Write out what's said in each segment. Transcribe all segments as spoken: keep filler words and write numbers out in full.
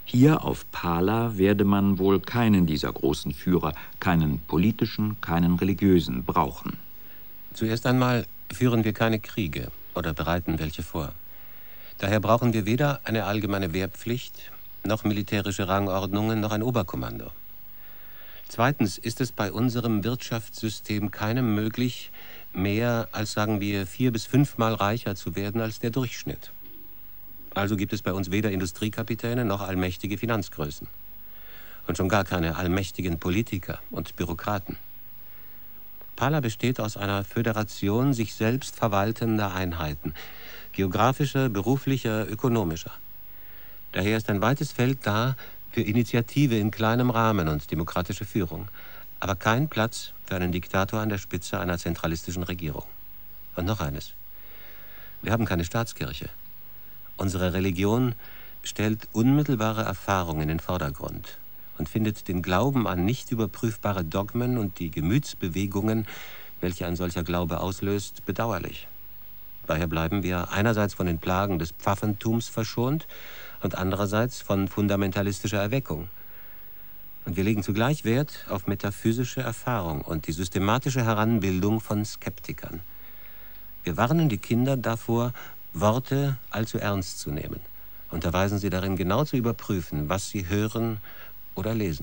Hier auf Pala werde man wohl keinen dieser großen Führer, keinen politischen, keinen religiösen, brauchen. Zuerst einmal führen wir keine Kriege oder bereiten welche vor. Daher brauchen wir weder eine allgemeine Wehrpflicht, noch militärische Rangordnungen, noch ein Oberkommando. Zweitens ist es bei unserem Wirtschaftssystem keinem möglich, mehr als, sagen wir, vier bis fünfmal reicher zu werden als der Durchschnitt. Also gibt es bei uns weder Industriekapitäne noch allmächtige Finanzgrößen. Und schon gar keine allmächtigen Politiker und Bürokraten. Pala besteht aus einer Föderation sich selbst verwaltender Einheiten, geografischer, beruflicher, ökonomischer. Daher ist ein weites Feld da für Initiative in kleinem Rahmen und demokratische Führung, aber kein Platz für einen Diktator an der Spitze einer zentralistischen Regierung. Und noch eines. Wir haben keine Staatskirche. Unsere Religion stellt unmittelbare Erfahrung in den Vordergrund und findet den Glauben an nicht überprüfbare Dogmen und die Gemütsbewegungen, welche ein solcher Glaube auslöst, bedauerlich. Daher bleiben wir einerseits von den Plagen des Pfaffentums verschont und andererseits von fundamentalistischer Erweckung. Und wir legen zugleich Wert auf metaphysische Erfahrung und die systematische Heranbildung von Skeptikern. Wir warnen die Kinder davor, Worte allzu ernst zu nehmen, unterweisen sie darin, genau zu überprüfen, was sie hören oder lesen.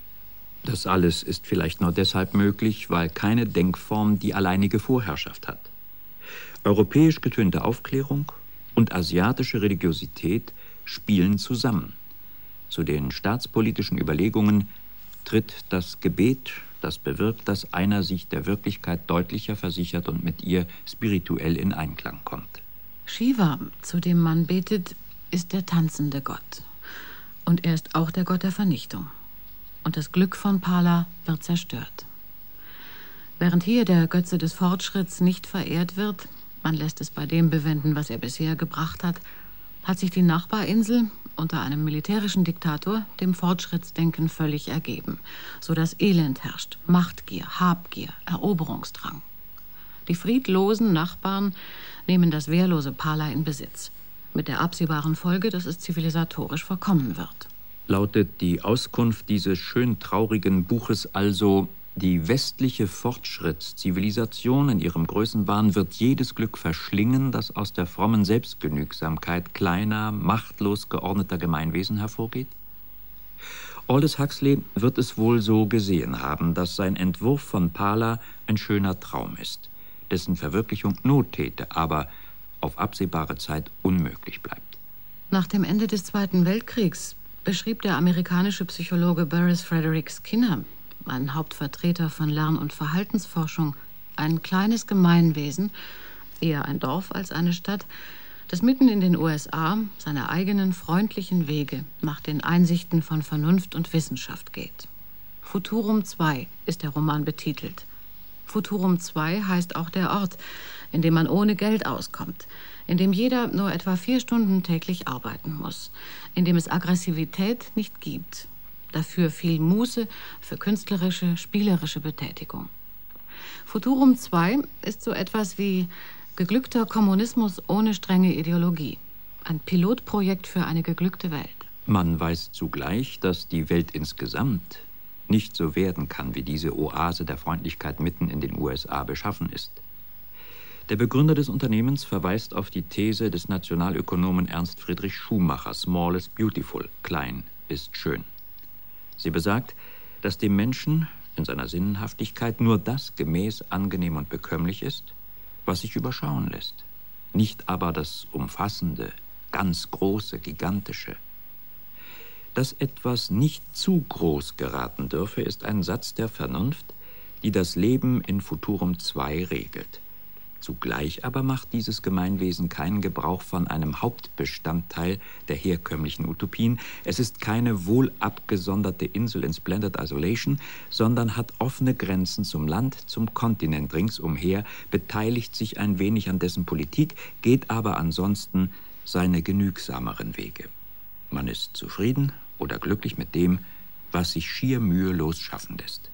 Das alles ist vielleicht nur deshalb möglich, weil keine Denkform die alleinige Vorherrschaft hat. Europäisch getönte Aufklärung und asiatische Religiosität spielen zusammen. Zu den staatspolitischen Überlegungen tritt das Gebet, das bewirkt, dass einer sich der Wirklichkeit deutlicher versichert und mit ihr spirituell in Einklang kommt. Shiva, zu dem man betet, ist der tanzende Gott. Und er ist auch der Gott der Vernichtung. Und das Glück von Pala wird zerstört. Während hier der Götze des Fortschritts nicht verehrt wird, man lässt es bei dem bewenden, was er bisher gebracht hat, hat sich die Nachbarinsel unter einem militärischen Diktator dem Fortschrittsdenken völlig ergeben, sodass Elend herrscht, Machtgier, Habgier, Eroberungsdrang. Die friedlosen Nachbarn nehmen das wehrlose Pala in Besitz, mit der absehbaren Folge, dass es zivilisatorisch verkommen wird. Lautet die Auskunft dieses schön traurigen Buches also: Die westliche Fortschrittszivilisation in ihrem Größenwahn wird jedes Glück verschlingen, das aus der frommen Selbstgenügsamkeit kleiner, machtlos geordneter Gemeinwesen hervorgeht? Aldous Huxley wird es wohl so gesehen haben, dass sein Entwurf von Pala ein schöner Traum ist, dessen Verwirklichung Not täte, aber auf absehbare Zeit unmöglich bleibt. Nach dem Ende des Zweiten Weltkriegs beschrieb der amerikanische Psychologe Burris Frederick Skinner, ein Hauptvertreter von Lern- und Verhaltensforschung, ein kleines Gemeinwesen, eher ein Dorf als eine Stadt, das mitten in den U S A seine eigenen freundlichen Wege nach den Einsichten von Vernunft und Wissenschaft geht. Futurum zwei ist der Roman betitelt. Futurum zwei heißt auch der Ort, in dem man ohne Geld auskommt, in dem jeder nur etwa vier Stunden täglich arbeiten muss, in dem es Aggressivität nicht gibt. Dafür viel Muße für künstlerische, spielerische Betätigung. Futurum zwei ist so etwas wie geglückter Kommunismus ohne strenge Ideologie. Ein Pilotprojekt für eine geglückte Welt. Man weiß zugleich, dass die Welt insgesamt nicht so werden kann, wie diese Oase der Freundlichkeit mitten in den U S A beschaffen ist. Der Begründer des Unternehmens verweist auf die These des Nationalökonomen Ernst Friedrich Schumacher, Small is beautiful, klein ist schön. Sie besagt, dass dem Menschen in seiner Sinnhaftigkeit nur das gemäß angenehm und bekömmlich ist, was sich überschauen lässt, nicht aber das Umfassende, ganz Große, Gigantische. Dass etwas nicht zu groß geraten dürfe, ist ein Satz der Vernunft, die das Leben in Futurum zwei regelt. Zugleich aber macht dieses Gemeinwesen keinen Gebrauch von einem Hauptbestandteil der herkömmlichen Utopien. Es ist keine wohl abgesonderte Insel in Splendid Isolation, sondern hat offene Grenzen zum Land, zum Kontinent ringsumher, beteiligt sich ein wenig an dessen Politik, geht aber ansonsten seine genügsameren Wege. Man ist zufrieden oder glücklich mit dem, was sich schier mühelos schaffen lässt.